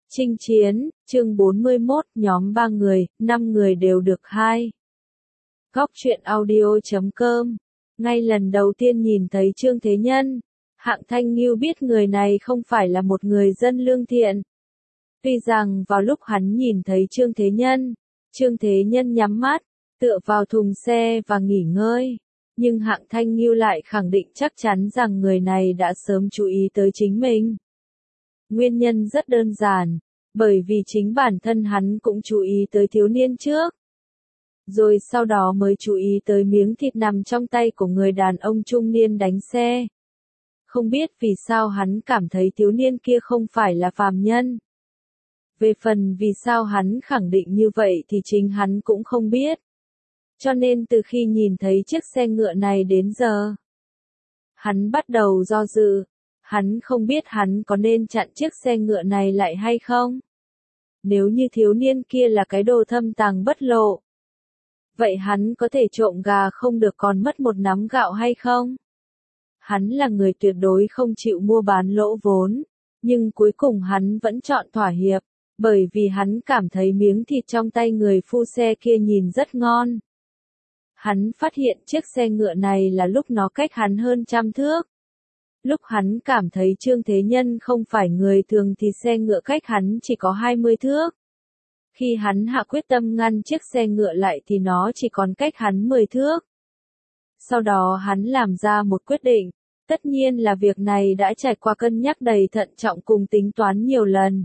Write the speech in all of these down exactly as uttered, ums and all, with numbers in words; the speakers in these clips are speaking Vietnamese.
Chinh chiến, chương bốn mươi mốt, nhóm ba người, năm người đều được hai. Góc truyện audio chấm com. Ngay lần đầu tiên nhìn thấy Trương Thế Nhân, Hạng Thanh Ngưu biết người này không phải là một người dân lương thiện. Tuy rằng vào lúc hắn nhìn thấy Trương Thế Nhân, Trương Thế Nhân nhắm mắt, tựa vào thùng xe và nghỉ ngơi, nhưng Hạng Thanh Ngưu lại khẳng định chắc chắn rằng người này đã sớm chú ý tới chính mình. Nguyên nhân rất đơn giản, bởi vì chính bản thân hắn cũng chú ý tới thiếu niên trước. Rồi sau đó mới chú ý tới miếng thịt nằm trong tay của người đàn ông trung niên đánh xe. Không biết vì sao hắn cảm thấy thiếu niên kia không phải là phàm nhân. Về phần vì sao hắn khẳng định như vậy thì chính hắn cũng không biết. Cho nên từ khi nhìn thấy chiếc xe ngựa này đến giờ, hắn bắt đầu do dự. Hắn không biết hắn có nên chặn chiếc xe ngựa này lại hay không. Nếu như thiếu niên kia là cái đồ thâm tàng bất lộ, vậy hắn có thể trộm gà không được còn mất một nắm gạo hay không? Hắn là người tuyệt đối không chịu mua bán lỗ vốn, nhưng cuối cùng hắn vẫn chọn thỏa hiệp, bởi vì hắn cảm thấy miếng thịt trong tay người phu xe kia nhìn rất ngon. Hắn phát hiện chiếc xe ngựa này là lúc nó cách hắn hơn trăm thước. Lúc hắn cảm thấy Trương Thế Nhân không phải người thường thì xe ngựa cách hắn chỉ có hai mươi thước. Khi hắn hạ quyết tâm ngăn chiếc xe ngựa lại thì nó chỉ còn cách hắn mười thước. Sau đó hắn làm ra một quyết định, tất nhiên là việc này đã trải qua cân nhắc đầy thận trọng cùng tính toán nhiều lần.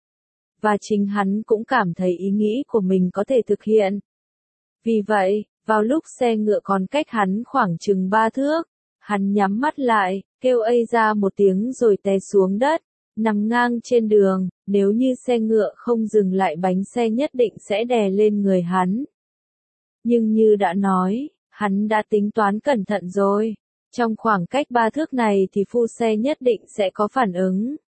Và chính hắn cũng cảm thấy ý nghĩ của mình có thể thực hiện. Vì vậy, vào lúc xe ngựa còn cách hắn khoảng chừng ba thước, hắn nhắm mắt lại, kêu ây ra một tiếng rồi té xuống đất, nằm ngang trên đường, nếu như xe ngựa không dừng lại bánh xe nhất định sẽ đè lên người hắn. Nhưng như đã nói, hắn đã tính toán cẩn thận rồi, trong khoảng cách ba thước này thì phu xe nhất định sẽ có phản ứng.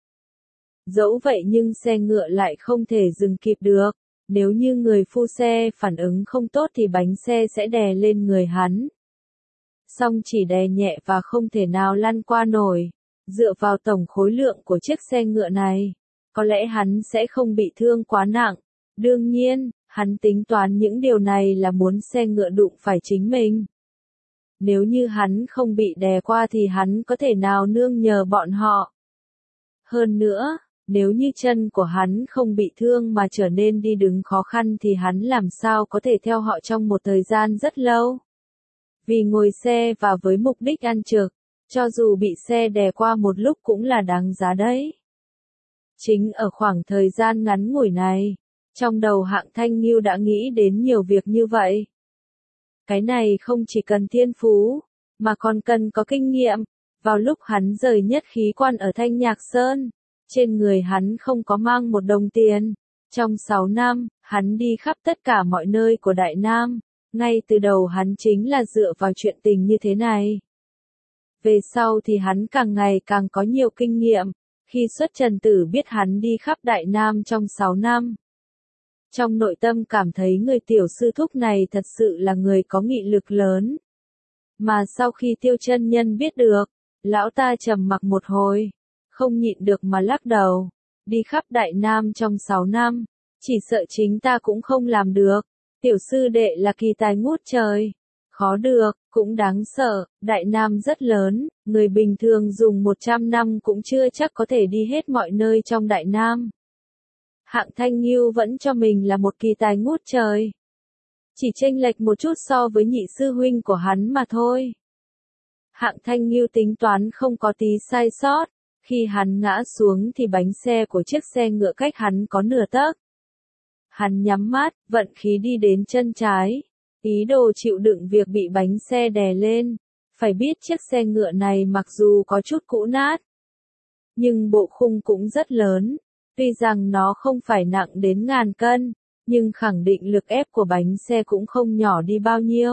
Dẫu vậy nhưng xe ngựa lại không thể dừng kịp được, nếu như người phu xe phản ứng không tốt thì bánh xe sẽ đè lên người hắn. Song chỉ đè nhẹ và không thể nào lăn qua nổi. Dựa vào tổng khối lượng của chiếc xe ngựa này, có lẽ hắn sẽ không bị thương quá nặng. Đương nhiên, hắn tính toán những điều này là muốn xe ngựa đụng phải chính mình. Nếu như hắn không bị đè qua thì hắn có thể nào nương nhờ bọn họ. Hơn nữa, nếu như chân của hắn không bị thương mà trở nên đi đứng khó khăn thì hắn làm sao có thể theo họ trong một thời gian rất lâu. Vì ngồi xe và với mục đích ăn trực, cho dù bị xe đè qua một lúc cũng là đáng giá đấy. Chính ở khoảng thời gian ngắn ngủi này, trong đầu Hạng Thanh Ngưu đã nghĩ đến nhiều việc như vậy. Cái này không chỉ cần thiên phú, mà còn cần có kinh nghiệm. Vào lúc hắn rời nhất khí quan ở Thanh Nhạc Sơn, trên người hắn không có mang một đồng tiền. Trong sáu năm, hắn đi khắp tất cả mọi nơi của Đại Nam. Ngay từ đầu hắn chính là dựa vào chuyện tình như thế này. Về sau thì hắn càng ngày càng có nhiều kinh nghiệm, khi xuất trần tử biết hắn đi khắp Đại Nam trong sáu năm. Trong nội tâm cảm thấy người tiểu sư thúc này thật sự là người có nghị lực lớn. Mà sau khi Tiêu Chân Nhân biết được, lão ta trầm mặc một hồi, không nhịn được mà lắc đầu, đi khắp Đại Nam trong sáu năm, chỉ sợ chính ta cũng không làm được. Tiểu sư đệ là kỳ tài ngút trời. Khó được, cũng đáng sợ, Đại Nam rất lớn, người bình thường dùng một trăm năm cũng chưa chắc có thể đi hết mọi nơi trong Đại Nam. Hạng Thanh Ngưu vẫn cho mình là một kỳ tài ngút trời. Chỉ chênh lệch một chút so với nhị sư huynh của hắn mà thôi. Hạng Thanh Ngưu tính toán không có tí sai sót, khi hắn ngã xuống thì bánh xe của chiếc xe ngựa cách hắn có nửa tấc. Hắn nhắm mắt, vận khí đi đến chân trái, ý đồ chịu đựng việc bị bánh xe đè lên. Phải biết chiếc xe ngựa này mặc dù có chút cũ nát, nhưng bộ khung cũng rất lớn. Tuy rằng nó không phải nặng đến ngàn cân, nhưng khẳng định lực ép của bánh xe cũng không nhỏ đi bao nhiêu.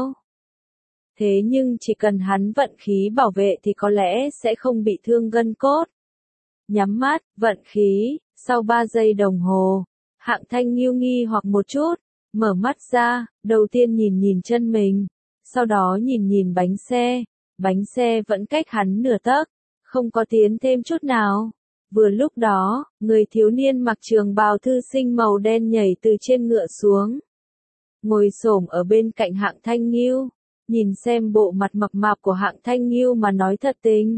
Thế nhưng chỉ cần hắn vận khí bảo vệ thì có lẽ sẽ không bị thương gân cốt. Nhắm mắt, vận khí, sau ba giây đồng hồ. Hạng Thanh Ngưu nghi hoặc một chút, mở mắt ra, đầu tiên nhìn nhìn chân mình, sau đó nhìn nhìn bánh xe, bánh xe vẫn cách hắn nửa tấc, không có tiến thêm chút nào. Vừa lúc đó, người thiếu niên mặc trường bào thư sinh màu đen nhảy từ trên ngựa xuống. Ngồi xổm ở bên cạnh Hạng Thanh Nghiêu, nhìn xem bộ mặt mập mạp của Hạng Thanh Nghiêu mà nói thật tình.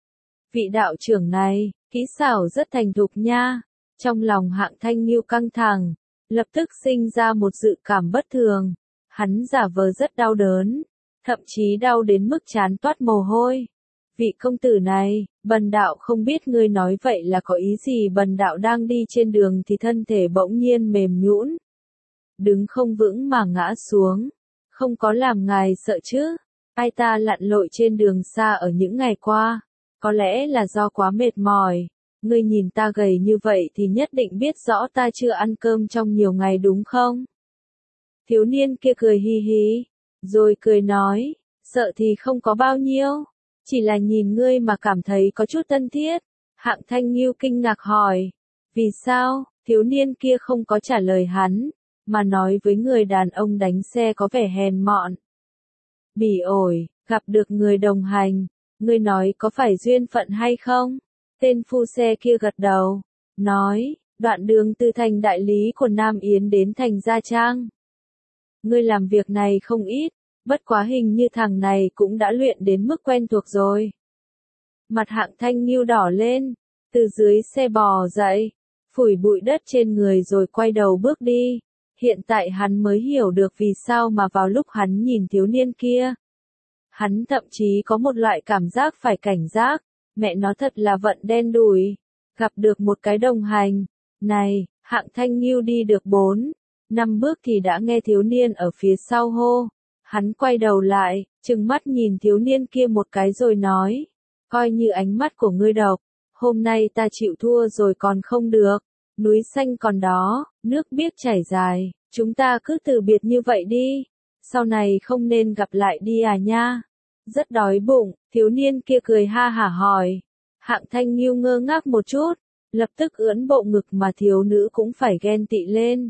Vị đạo trưởng này, kỹ xảo rất thành thục nha. Trong lòng Hạng Thanh Nghiêu căng thẳng, lập tức sinh ra một dự cảm bất thường. Hắn giả vờ rất đau đớn, thậm chí đau đến mức trán toát mồ hôi. Vị công tử này, bần đạo không biết ngươi nói vậy là có ý gì. Bần đạo đang đi trên đường thì thân thể bỗng nhiên mềm nhũn, đứng không vững mà ngã xuống. Không có làm ngài sợ chứ? Ai ta lặn lội trên đường xa ở những ngày qua, có lẽ là do quá mệt mỏi. Ngươi nhìn ta gầy như vậy thì nhất định biết rõ ta chưa ăn cơm trong nhiều ngày đúng không? Thiếu niên kia cười hi hi, rồi cười nói, sợ thì không có bao nhiêu, chỉ là nhìn ngươi mà cảm thấy có chút thân thiết. Hạng Thanh Nghiêu kinh ngạc hỏi, vì sao? Thiếu niên kia không có trả lời hắn, mà nói với người đàn ông đánh xe có vẻ hèn mọn. Bỉ ổi, gặp được người đồng hành, ngươi nói có phải duyên phận hay không? Tên phu xe kia gật đầu, nói, đoạn đường từ thành đại lý của Nam Yến đến thành Gia Trang. Ngươi làm việc này không ít, bất quá hình như thằng này cũng đã luyện đến mức quen thuộc rồi. Mặt Hạng Thanh Nghiêu đỏ lên, từ dưới xe bò dậy, phủi bụi đất trên người rồi quay đầu bước đi. Hiện tại hắn mới hiểu được vì sao mà vào lúc hắn nhìn thiếu niên kia, hắn thậm chí có một loại cảm giác phải cảnh giác. Mẹ nó thật là vận đen đủi, gặp được một cái đồng hành. Này, Hạng Thanh Nghiêu đi được bốn, năm bước thì đã nghe thiếu niên ở phía sau hô. Hắn quay đầu lại, trừng mắt nhìn thiếu niên kia một cái rồi nói, coi như ánh mắt của ngươi độc, hôm nay ta chịu thua rồi còn không được. Núi xanh còn đó, nước biếc chảy dài, chúng ta cứ từ biệt như vậy đi, sau này không nên gặp lại đi à nha. Rất đói bụng, thiếu niên kia cười ha hả hỏi. Hạng Thanh Nghiêu ngơ ngác một chút, lập tức ưỡn bộ ngực mà thiếu nữ cũng phải ghen tị lên.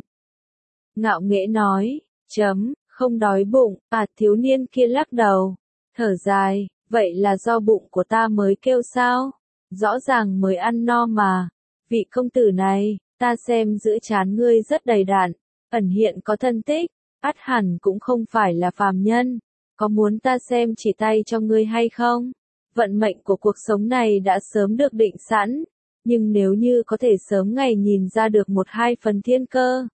Ngạo nghễ nói, chấm, không đói bụng, à thiếu niên kia lắc đầu, thở dài, vậy là do bụng của ta mới kêu sao? Rõ ràng mới ăn no mà. Vị công tử này, ta xem giữa trán ngươi rất đầy đặn, ẩn hiện có thân tích, ắt hẳn cũng không phải là phàm nhân. Có muốn ta xem chỉ tay cho ngươi hay không? Vận mệnh của cuộc sống này đã sớm được định sẵn, nhưng nếu như có thể sớm ngày nhìn ra được một hai phần thiên cơ,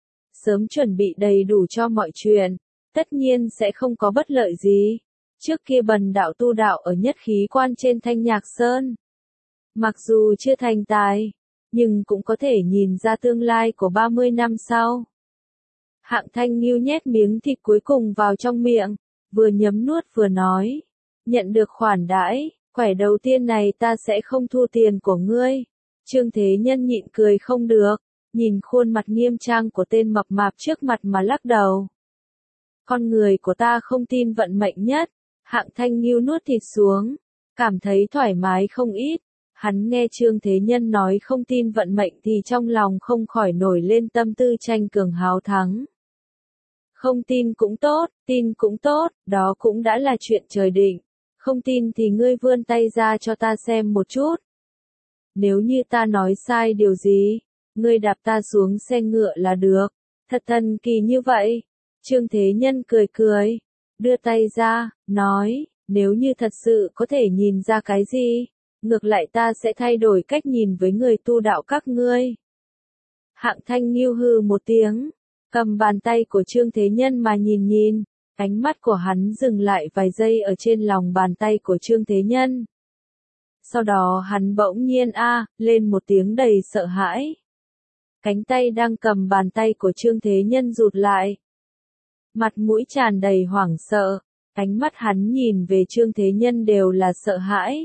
sớm chuẩn bị đầy đủ cho mọi chuyện, tất nhiên sẽ không có bất lợi gì. Trước kia bần đạo tu đạo ở nhất khí quan trên Thanh Nhạc Sơn, mặc dù chưa thành tài, nhưng cũng có thể nhìn ra tương lai của ba mươi năm sau. Hạng Thanh Nghiêu nhét miếng thịt cuối cùng vào trong miệng, vừa nhấm nuốt vừa nói, nhận được khoản đãi, quẻ đầu tiên này ta sẽ không thu tiền của ngươi. Trương Thế Nhân nhịn cười không được, nhìn khuôn mặt nghiêm trang của tên mập mạp trước mặt mà lắc đầu. Con người của ta không tin vận mệnh nhất. Hạng Thanh Nghiêu nuốt thịt xuống, cảm thấy thoải mái không ít. Hắn nghe Trương Thế Nhân nói không tin vận mệnh thì trong lòng không khỏi nổi lên tâm tư tranh cường háo thắng. Không tin cũng tốt, tin cũng tốt, đó cũng đã là chuyện trời định. Không tin thì ngươi vươn tay ra cho ta xem một chút. Nếu như ta nói sai điều gì, ngươi đạp ta xuống xe ngựa là được. Thật thần kỳ như vậy. Trương Thế Nhân cười cười, đưa tay ra, nói, nếu như thật sự có thể nhìn ra cái gì, ngược lại ta sẽ thay đổi cách nhìn với người tu đạo các ngươi. Hạng Thanh Nghiêu hừ một tiếng, cầm bàn tay của Trương Thế Nhân mà nhìn nhìn, ánh mắt của hắn dừng lại vài giây ở trên lòng bàn tay của Trương Thế Nhân. Sau đó hắn bỗng nhiên a lên một tiếng đầy sợ hãi. Cánh tay đang cầm bàn tay của Trương Thế Nhân rụt lại. Mặt mũi tràn đầy hoảng sợ, ánh mắt hắn nhìn về Trương Thế Nhân đều là sợ hãi.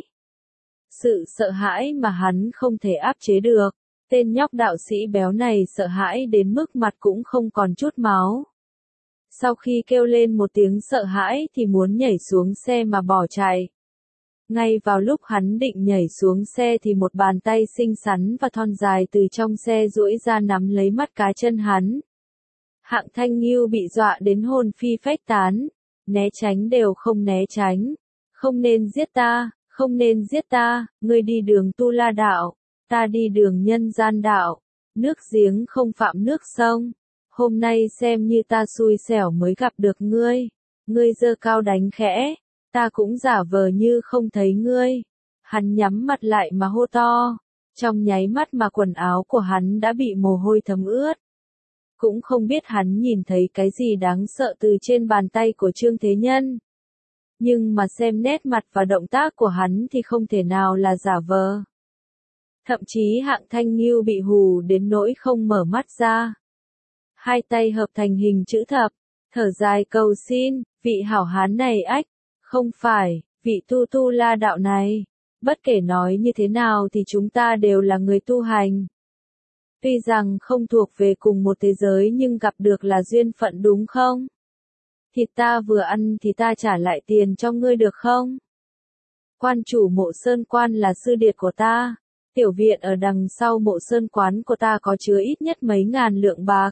Sự sợ hãi mà hắn không thể áp chế được. Tên nhóc đạo sĩ béo này sợ hãi đến mức mặt cũng không còn chút máu. Sau khi kêu lên một tiếng sợ hãi thì muốn nhảy xuống xe mà bỏ chạy. Ngay vào lúc hắn định nhảy xuống xe thì một bàn tay xinh xắn và thon dài từ trong xe duỗi ra nắm lấy mắt cá chân hắn. Hạng Thanh Nghiêu bị dọa đến hồn phi phách tán, né tránh đều không né tránh. Không nên giết ta, không nên giết ta, ngươi đi đường tu la đạo, Ta đi đường nhân gian đạo, nước giếng không phạm nước sông. Hôm nay xem như ta xui xẻo mới gặp được ngươi. Ngươi giơ cao đánh khẽ, ta cũng giả vờ như không thấy ngươi. Hắn nhắm mặt lại mà hô to. Trong nháy mắt mà quần áo của hắn đã bị mồ hôi thấm ướt. Cũng không biết hắn nhìn thấy cái gì đáng sợ từ trên bàn tay của Trương Thế Nhân. Nhưng mà xem nét mặt và động tác của hắn thì không thể nào là giả vờ. Thậm chí Hạng Thanh Ngưu bị hù đến nỗi không mở mắt ra. Hai tay hợp thành hình chữ thập, thở dài cầu xin, vị hảo hán này ách, không phải, vị tu tu la đạo này. Bất kể nói như thế nào thì chúng ta đều là người tu hành. Tuy rằng không thuộc về cùng một thế giới nhưng gặp được là duyên phận đúng không? Thịt ta vừa ăn thì ta trả lại tiền cho ngươi được không? Quan chủ Mộ Sơn Quan là sư điệt của ta. Tiểu viện ở đằng sau Mộ Sơn Quán của ta có chứa ít nhất mấy ngàn lượng bạc.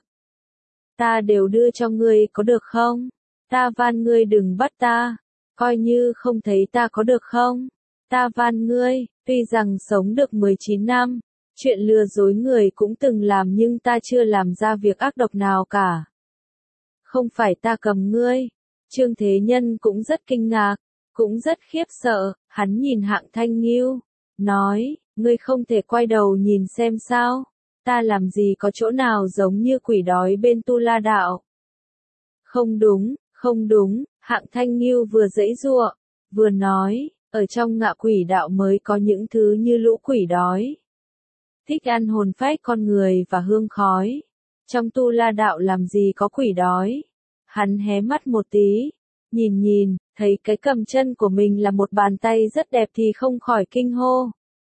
Ta đều đưa cho ngươi có được không? Ta van ngươi đừng bắt ta. Coi như không thấy ta có được không? Ta van ngươi, tuy rằng sống được mười chín năm, chuyện lừa dối người cũng từng làm nhưng ta chưa làm ra việc ác độc nào cả. Không phải ta cầm ngươi. Trương Thế Nhân cũng rất kinh ngạc, cũng rất khiếp sợ, hắn nhìn Hạng Thanh Ngưu, nói, ngươi không thể quay đầu nhìn xem sao, ta làm gì có chỗ nào giống như quỷ đói bên Tu La Đạo. Không đúng, không đúng, Hạng Thanh Ngưu vừa giãy giụa, vừa nói, ở trong Ngạ Quỷ Đạo mới có những thứ như lũ quỷ đói. Thích ăn hồn phách con người và hương khói. Trong Tu La Đạo làm gì có quỷ đói. Hắn hé mắt một tí, nhìn nhìn, thấy cái cầm chân của mình là một bàn tay rất đẹp thì không khỏi kinh hô.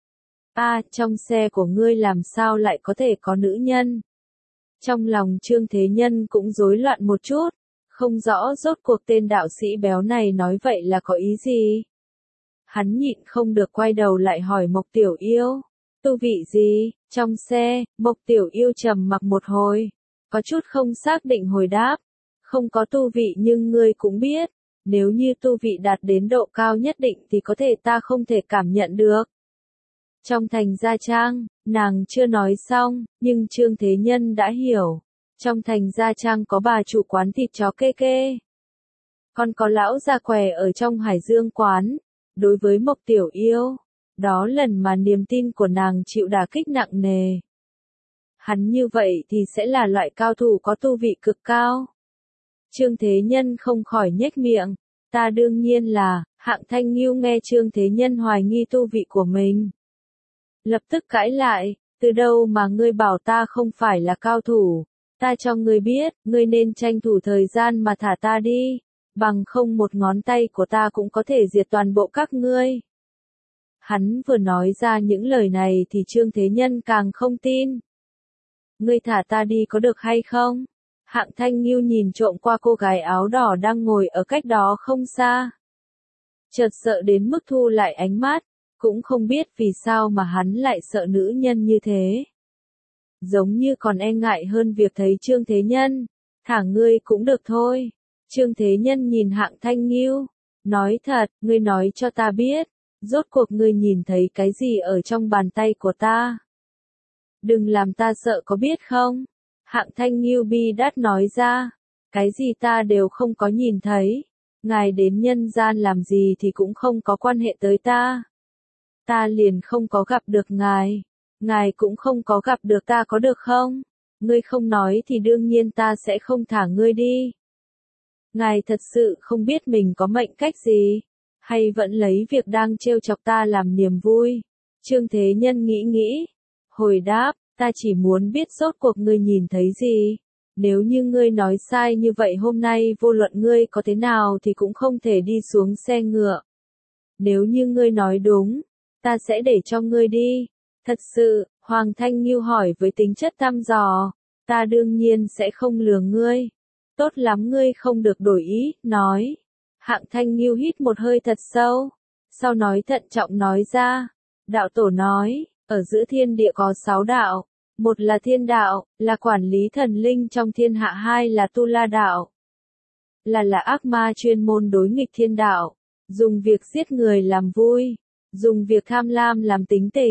A, trong xe của ngươi làm sao lại có thể có nữ nhân? Trong lòng Trương Thế Nhân cũng rối loạn một chút, không rõ rốt cuộc tên đạo sĩ béo này nói vậy là có ý gì. Hắn nhịn không được quay đầu lại hỏi Mộc Tiểu Yêu, tu vị gì? Trong xe, Mộc Tiểu Yêu trầm mặc một hồi, có chút không xác định hồi đáp, không có tu vị nhưng ngươi cũng biết, nếu như tu vị đạt đến độ cao nhất định thì có thể ta không thể cảm nhận được. Trong thành Gia Trang, nàng chưa nói xong, nhưng Trương Thế Nhân đã hiểu. Trong thành Gia Trang có bà chủ quán thịt chó kê kê. Còn có lão già què ở trong Hải Dương quán. Đối với Mộc Tiểu Yêu, đó lần mà niềm tin của nàng chịu đả kích nặng nề. Hắn như vậy thì sẽ là loại cao thủ có tu vị cực cao. Trương Thế Nhân không khỏi nhếch miệng. Ta đương nhiên là, Hạng Thanh Ngưu nghe Trương Thế Nhân hoài nghi tu vị của mình. Lập tức cãi lại, từ đâu mà ngươi bảo ta không phải là cao thủ, ta cho ngươi biết, ngươi nên tranh thủ thời gian mà thả ta đi, bằng không một ngón tay của ta cũng có thể diệt toàn bộ các ngươi. Hắn vừa nói ra những lời này thì Trương Thế Nhân càng không tin. Ngươi thả ta đi có được hay không? Hạng Thanh Ngưu nhìn trộm qua cô gái áo đỏ đang ngồi ở cách đó không xa. Chợt sợ đến mức thu lại ánh mắt, cũng không biết vì sao mà hắn lại sợ nữ nhân như thế. Giống như còn e ngại hơn việc thấy Trương Thế Nhân, thả ngươi cũng được thôi. Trương Thế Nhân nhìn Hạng Thanh Ngưu, nói thật, ngươi nói cho ta biết, rốt cuộc ngươi nhìn thấy cái gì ở trong bàn tay của ta. Đừng làm ta sợ có biết không? Hạng Thanh Ngưu bi đát nói ra, cái gì ta đều không có nhìn thấy, ngài đến nhân gian làm gì thì cũng không có quan hệ tới ta. Ta liền không có gặp được ngài, ngài cũng không có gặp được ta có được không? Ngươi không nói thì đương nhiên ta sẽ không thả ngươi đi. Ngài thật sự không biết mình có mệnh cách gì, hay vẫn lấy việc đang trêu chọc ta làm niềm vui? Trương Thế Nhân nghĩ nghĩ, hồi đáp, ta chỉ muốn biết rốt cuộc ngươi nhìn thấy gì. Nếu như ngươi nói sai như vậy hôm nay vô luận ngươi có thế nào thì cũng không thể đi xuống xe ngựa. Nếu như ngươi nói đúng, ta sẽ để cho ngươi đi. Thật sự, Hoàng Thanh Ngưu hỏi với tính chất thăm dò, ta đương nhiên sẽ không lừa ngươi. Tốt lắm ngươi không được đổi ý, nói. Hạng Thanh Ngưu hít một hơi thật sâu, sau nói thận trọng nói ra. Đạo tổ nói, ở giữa thiên địa có sáu đạo, một là thiên đạo, là quản lý thần linh trong thiên hạ, hai là tu la đạo. Là là ác ma chuyên môn đối nghịch thiên đạo, dùng việc giết người làm vui, dùng việc tham lam làm tính tình,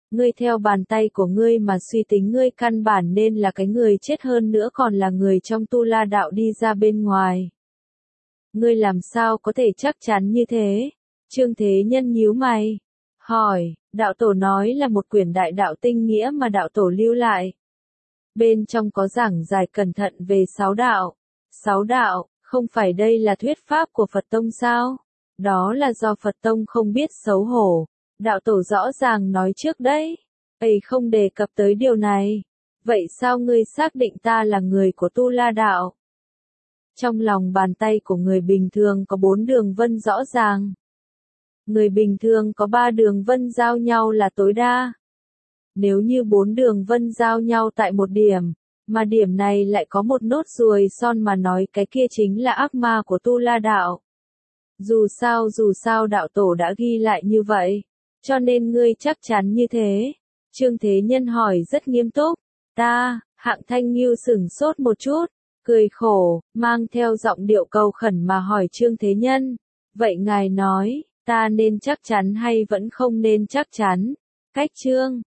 Ngươi theo bàn tay của ngươi mà suy tính, ngươi căn bản nên là cái người chết, hơn nữa còn là người trong tu la đạo đi ra bên ngoài. Ngươi làm sao có thể chắc chắn như thế? Trương Thế Nhân nhíu mày, hỏi, đạo tổ nói là một quyển đại đạo tinh nghĩa mà đạo tổ lưu lại. Bên trong có giảng giải cẩn thận về sáu đạo. Sáu đạo, không phải đây là thuyết pháp của Phật Tông sao? Đó là do Phật Tông không biết xấu hổ. Đạo tổ rõ ràng nói trước đấy. Ấy không đề cập tới điều này. Vậy sao ngươi xác định ta là người của Tu La Đạo? Trong lòng bàn tay của người bình thường có bốn đường vân rõ ràng. Người bình thường có ba đường vân giao nhau là tối đa. Nếu như bốn đường vân giao nhau tại một điểm, mà điểm này lại có một nốt ruồi son mà nói cái kia chính là ác ma của Tu La Đạo. Dù sao dù sao đạo tổ đã ghi lại như vậy, cho nên ngươi chắc chắn như thế. Trương Thế Nhân hỏi rất nghiêm túc. Ta, Hạng Thanh Ngưu sửng sốt một chút, cười khổ, mang theo giọng điệu cầu khẩn mà hỏi Trương Thế Nhân. Vậy ngài nói, ta nên chắc chắn hay vẫn không nên chắc chắn? Cách Trương